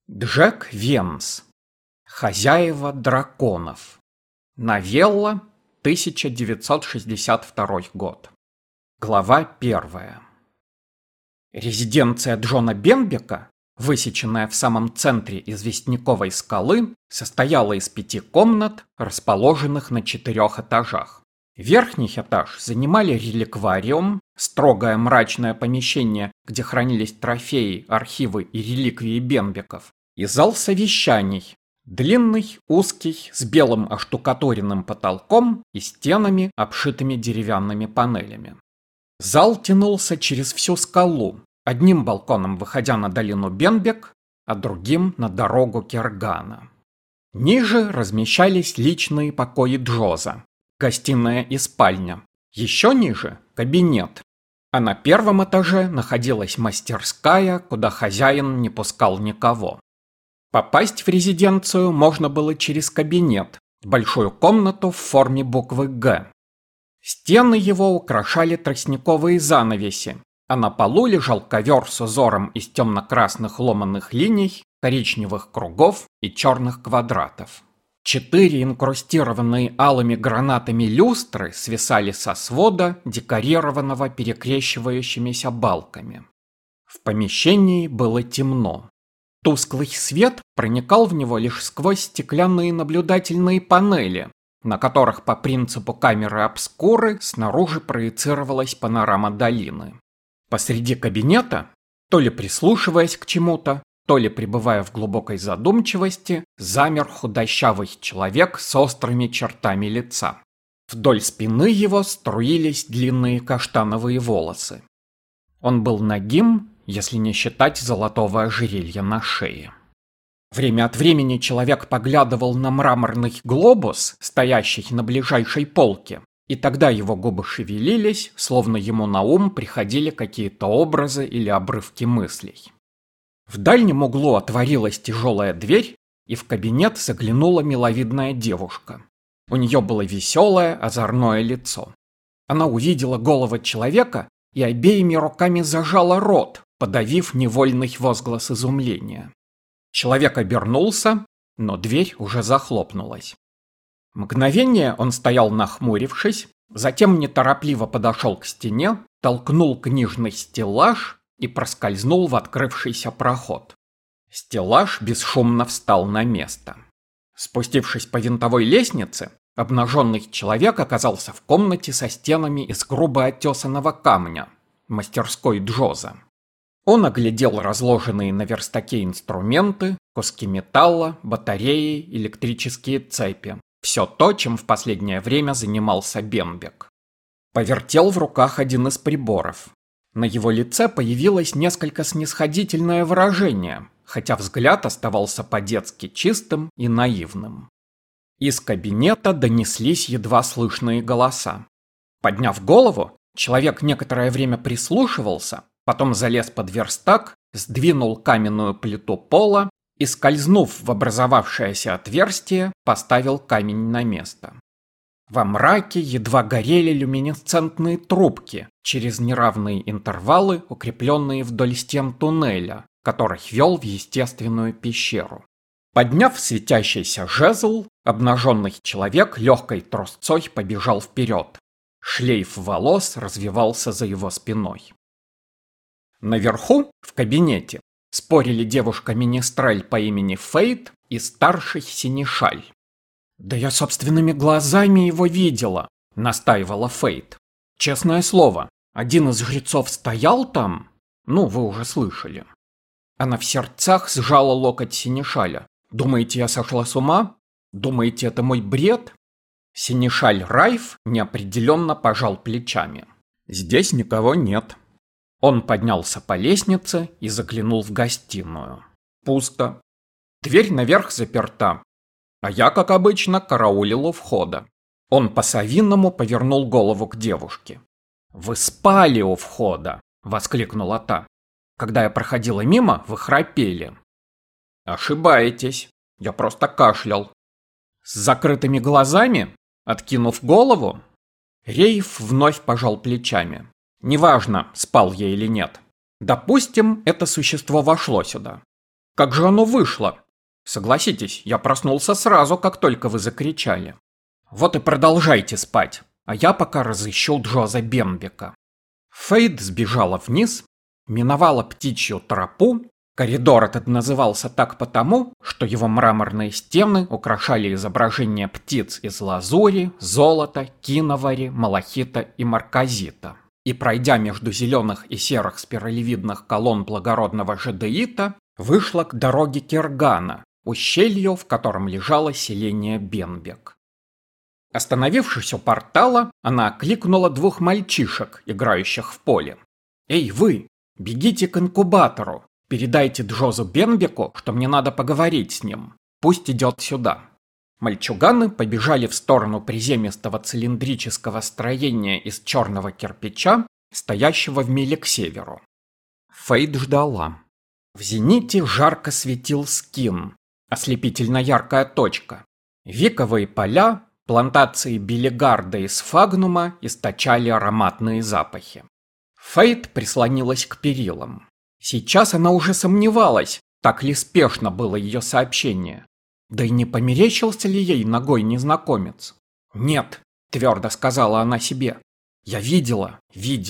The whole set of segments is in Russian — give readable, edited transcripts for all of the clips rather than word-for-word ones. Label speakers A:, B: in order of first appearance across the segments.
A: Джек Венс. Хозяева драконов. Новелла, 1962 год. Глава 1. Резиденция Джона Бенбека, высеченная в самом центре известняковой скалы, состояла из 5 комнат, расположенных на 4 этажах. Верхний этаж занимали реликвариум, строгое мрачное помещение, где хранились трофеи, архивы и реликвии Бенбеков, и зал совещаний, длинный, узкий, с белым оштукатуренным потолком и стенами, обшитыми деревянными панелями. Зал тянулся через всю скалу, одним балконом выходя на долину Бенбек, а другим на дорогу Кергана. Ниже размещались личные покои Джоза, гостиная и спальня. Еще ниже – кабинет. А на первом этаже находилась мастерская, куда хозяин не пускал никого. Попасть в резиденцию можно было через кабинет, большую комнату в форме буквы «Г». Стены его украшали тростниковые занавеси, а на полу лежал ковер с узором из темно-красных ломаных линий, коричневых кругов и черных квадратов. 4 инкрустированные алыми гранатами люстры свисали со свода, декорированного перекрещивающимися балками. В помещении было темно. Тусклый свет проникал в него лишь сквозь стеклянные наблюдательные панели, на которых по принципу камеры обскуры снаружи проецировалась панорама долины. Посреди кабинета, то ли прислушиваясь к чему-то, то ли пребывая в глубокой задумчивости, замер худощавый человек с острыми чертами лица. Вдоль спины его струились длинные каштановые волосы. Он был нагим, если не считать золотого ожерелья на шее. Время от времени человек поглядывал на мраморный глобус, стоящий на ближайшей полке, и тогда его губы шевелились, словно ему на ум приходили какие-то образы или обрывки мыслей. В дальнем углу отворилась тяжелая дверь, и в кабинет заглянула миловидная девушка. У нее было веселое, озорное лицо. Она увидела голову человека и обеими руками зажала рот, подавив невольный возглас изумления. Человек обернулся, но дверь уже захлопнулась. Мгновение он стоял нахмурившись, затем неторопливо подошел к стене, толкнул книжный стеллаж и проскользнул в открывшийся проход. Стеллаж бесшумно встал на место. Спустившись по винтовой лестнице, обнаженный человек оказался в комнате со стенами из грубо оттесанного камня, мастерской Джоза. Он оглядел разложенные на верстаке инструменты, куски металла, батареи, электрические цепи. Все то, чем в последнее время занимался Бенбек. Повертел в руках один из приборов. На его лице появилось несколько снисходительное выражение, хотя взгляд оставался по-детски чистым и наивным. Из кабинета донеслись едва слышные голоса. Подняв голову, человек некоторое время прислушивался, потом залез под верстак, сдвинул каменную плиту пола и, скользнув в образовавшееся отверстие, поставил камень на место. Во мраке едва горели люминесцентные трубки через неравные интервалы, укрепленные вдоль стен туннеля, который вел в естественную пещеру. Подняв светящийся жезл, обнаженный человек легкой трусцой побежал вперед. Шлейф волос развивался за его спиной. Наверху, в кабинете, спорили девушка-министрель по имени Фейт и старший Синишаль. «Да я собственными глазами его видела», — настаивала Фейт. «Честное слово, один из жрецов стоял там? Ну, вы уже слышали». Она в сердцах сжала локоть Синишаля. «Думаете, я сошла с ума? Думаете, это мой бред?» Синишаль Райф неопределенно пожал плечами. «Здесь никого нет». Он поднялся по лестнице и заглянул в гостиную. Пусто. Дверь наверх заперта. А я, как обычно, караулил у входа. Он по-совиному повернул голову к девушке. «Вы спали у входа!» — воскликнула та. «Когда я проходила мимо, вы храпели». «Ошибаетесь. Я просто кашлял». «С закрытыми глазами? Откинув голову?» Рейф вновь пожал плечами. «Неважно, спал я или нет. Допустим, это существо вошло сюда. Как же оно вышло? Согласитесь, я проснулся сразу, как только вы закричали. Вот и продолжайте спать, а я пока разыщу Джоза Бенбека. Фейт сбежала вниз, миновала птичью тропу. Коридор этот назывался так потому, что его мраморные стены украшали изображения птиц из лазури, золота, киновари, малахита и марказита. И пройдя между зеленых и серых спиралевидных колонн благородного жадеита, вышла к дороге Киргана, ущелью, в котором лежало селение Бенбек. Остановившись у портала, она окликнула двух мальчишек, играющих в поле. «Эй, вы! Бегите к инкубатору! Передайте Джозу Бенбеку, что мне надо поговорить с ним. Пусть идет сюда». Мальчуганы побежали в сторону приземистого цилиндрического строения из черного кирпича, стоящего в миле к северу. Фейт ждала. В зените жарко светил Скин, ослепительно яркая точка. Виковые поля, плантации Белигарда и Сфагнума источали ароматные запахи. Фейт прислонилась к перилам. Сейчас она уже сомневалась, так ли спешно было ее сообщение. Да и не померещился ли ей ногой незнакомец? «Нет», — твердо сказала она себе, — «я видела».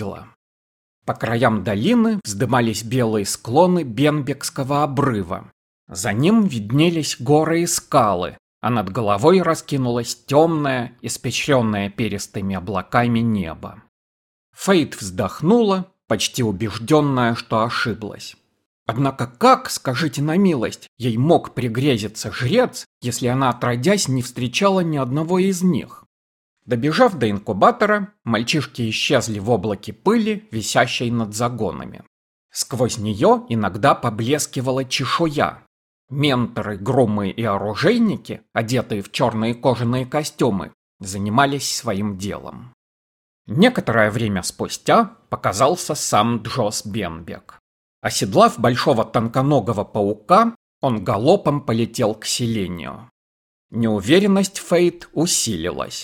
A: По краям долины вздымались белые склоны Бенбекского обрыва. За ним виднелись горы и скалы, а над головой раскинулось темное, испещренное перистыми облаками небо. Фейт вздохнула, почти убежденная, что ошиблась. Однако как, скажите на милость, ей мог пригрезиться жрец, если она, отродясь, не встречала ни одного из них? Добежав до инкубатора, мальчишки исчезли в облаке пыли, висящей над загонами. Сквозь нее иногда поблескивала чешуя. Менторы, грумы и оружейники, одетые в черные кожаные костюмы, занимались своим делом. Некоторое время спустя показался сам Джоз Бенбек. Оседлав большого тонконогого паука, он галопом полетел к селению. Неуверенность Фейт усилилась.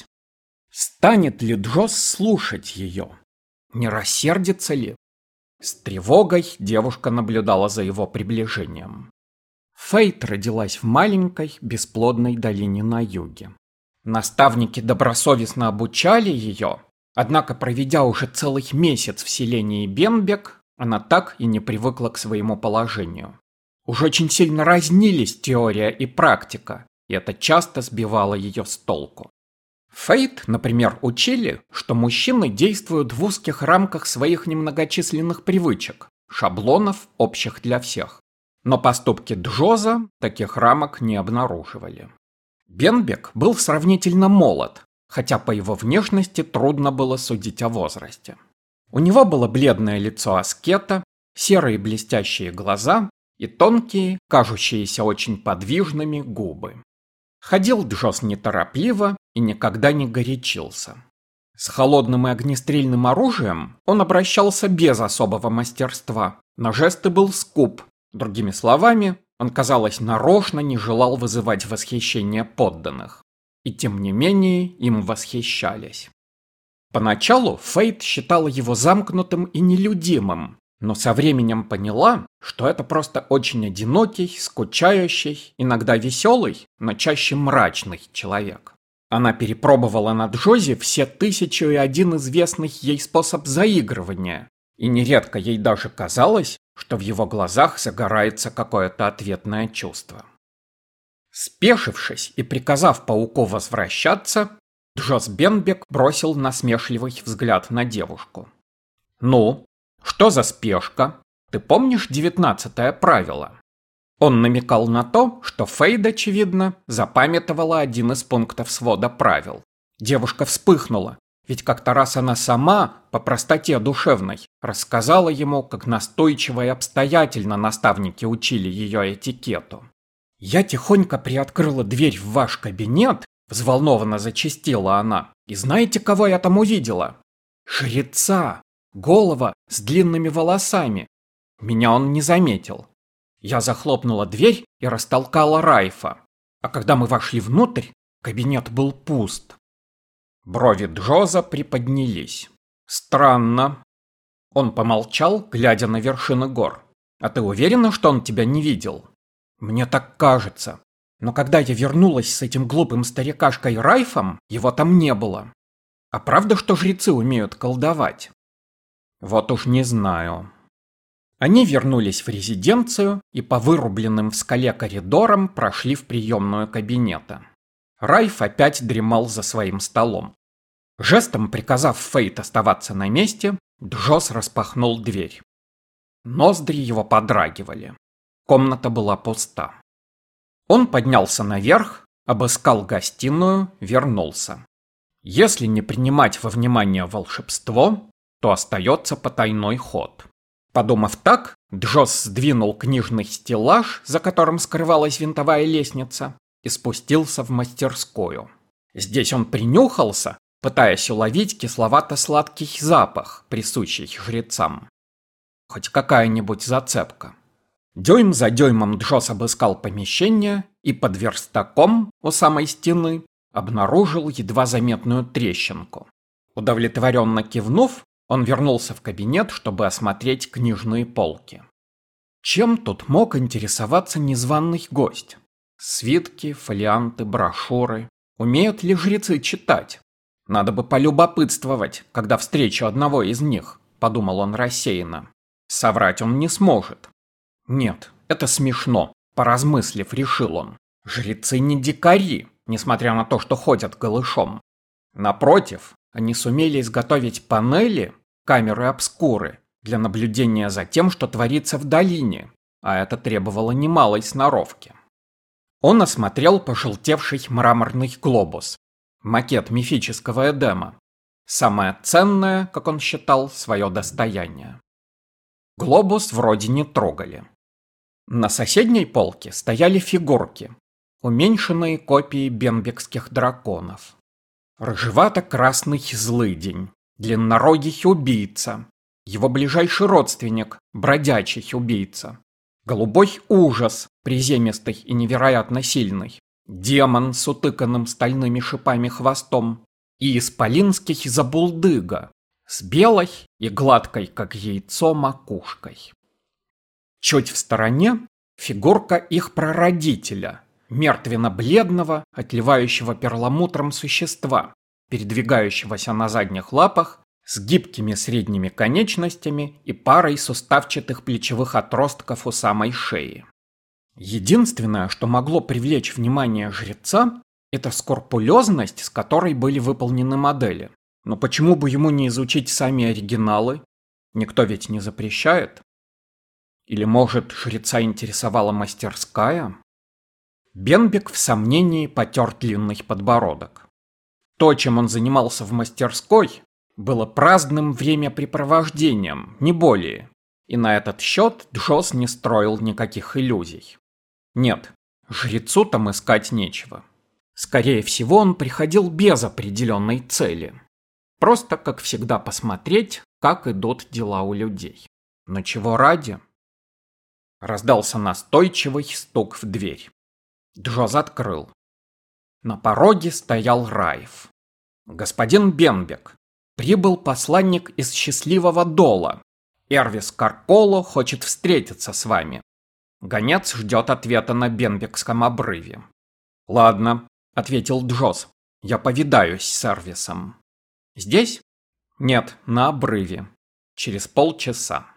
A: Станет ли Джоз слушать ее? Не рассердится ли? С тревогой девушка наблюдала за его приближением. Фейт родилась в маленькой, бесплодной долине на юге. Наставники добросовестно обучали ее, однако, проведя уже целый месяц в селении Бенбек, она так и не привыкла к своему положению. Уж очень сильно разнились теория и практика, и это часто сбивало ее с толку. Фейт, например, учили, что мужчины действуют в узких рамках своих немногочисленных привычек, шаблонов, общих для всех. Но поступки Джоза таких рамок не обнаруживали. Бенбек был сравнительно молод, хотя по его внешности трудно было судить о возрасте. У него было бледное лицо аскета, серые блестящие глаза и тонкие, кажущиеся очень подвижными губы. Ходил Джоз неторопливо и никогда не горячился. С холодным и огнестрельным оружием он обращался без особого мастерства, но жесты был скуп. Другими словами, он, казалось, нарочно не желал вызывать восхищение подданных. И тем не менее им восхищались. Поначалу Фейт считала его замкнутым и нелюдимым, но со временем поняла, что это просто очень одинокий, скучающий, иногда веселый, но чаще мрачный человек. Она перепробовала на Джозе все 1001 известный ей способ заигрывания, и нередко ей даже казалось, что в его глазах загорается какое-то ответное чувство. Спешившись и приказав пауку возвращаться, Джоз Бенбек бросил насмешливый взгляд на девушку. «Ну, что за спешка? Ты помнишь 19-е правило?» Он намекал на то, что Фейт, очевидно, запамятовала один из пунктов свода правил. Девушка вспыхнула, ведь как-то раз она сама, по простоте душевной, рассказала ему, как настойчиво и обстоятельно наставники учили ее этикету. «Я тихонько приоткрыла дверь в ваш кабинет», — взволнованно зачастила она. «И знаете, кого я там увидела? Жреца, голова с длинными волосами. Меня он не заметил. Я захлопнула дверь и растолкала Райфа. А когда мы вошли внутрь, кабинет был пуст». Брови Джоза приподнялись. «Странно». Он помолчал, глядя на вершины гор. «А ты уверена, что он тебя не видел?» Мне так кажется. Но когда я вернулась с этим глупым старикашкой Райфом, его там не было. А правда, что жрецы умеют колдовать? Вот уж не знаю. Они вернулись в резиденцию и по вырубленным в скале коридорам прошли в приемную кабинета. Райф опять дремал за своим столом. Жестом приказав Фейт оставаться на месте, Джос распахнул дверь. Ноздри его подрагивали. Комната была пуста. Он поднялся наверх, обыскал гостиную, вернулся. Если не принимать во внимание волшебство, то остается потайной ход. Подумав так, Джос сдвинул книжный стеллаж, за которым скрывалась винтовая лестница, и спустился в мастерскую. Здесь он принюхался, пытаясь уловить кисловато-сладкий запах, присущий жрецам. Хоть какая-нибудь зацепка. Дюйм за дюймом Джос обыскал помещение и под верстаком у самой стены обнаружил едва заметную трещинку. Удовлетворенно кивнув, он вернулся в кабинет, чтобы осмотреть книжные полки. Чем тут мог интересоваться незваный гость? Свитки, фолианты, брошюры. Умеют ли жрецы читать? Надо бы полюбопытствовать, когда встречу одного из них, подумал он рассеянно. Соврать он не сможет. Нет, это смешно, поразмыслив, решил он. Жрецы не дикари, несмотря на то, что ходят голышом. Напротив, они сумели изготовить панели, камеры обскуры, для наблюдения за тем, что творится в долине, а это требовало немалой сноровки. Он осмотрел пожелтевший мраморный глобус, макет мифического Эдема, самое ценное, как он считал, свое достояние. Глобус вроде не трогали. На соседней полке стояли фигурки, уменьшенные копии бенбекских драконов. Рыжевато-красный злыдень, длиннорогий убийца, его ближайший родственник, бродячий убийца, голубой ужас, приземистый и невероятно сильный, демон с утыканным стальными шипами хвостом и исполинский забулдыга с белой и гладкой, как яйцо, макушкой. Чуть в стороне фигурка их прародителя, мертвенно-бледного, отливающего перламутром существа, передвигающегося на задних лапах, с гибкими средними конечностями и парой суставчатых плечевых отростков у самой шеи. Единственное, что могло привлечь внимание жреца, это скрупулезность, с которой были выполнены модели. Но почему бы ему не изучить сами оригиналы? Никто ведь не запрещает. Или, может, жреца интересовала мастерская? Бенбек в сомнении потер длинный подбородок. То, чем он занимался в мастерской, было праздным времяпрепровождением, не более. И на этот счет Джос не строил никаких иллюзий. Нет, жрецу там искать нечего. Скорее всего, он приходил без определенной цели. Просто, как всегда, посмотреть, как идут дела у людей. Но чего ради? Раздался настойчивый стук в дверь. Джоз открыл. На пороге стоял Райф. «Господин Бенбек, прибыл посланник из счастливого Дола. Эрвис Карколо хочет встретиться с вами. Гонец ждет ответа на Бенбекском обрыве». «Ладно», — ответил Джоз. «Я повидаюсь с Эрвисом». «Здесь?» «Нет, на обрыве. Через полчаса».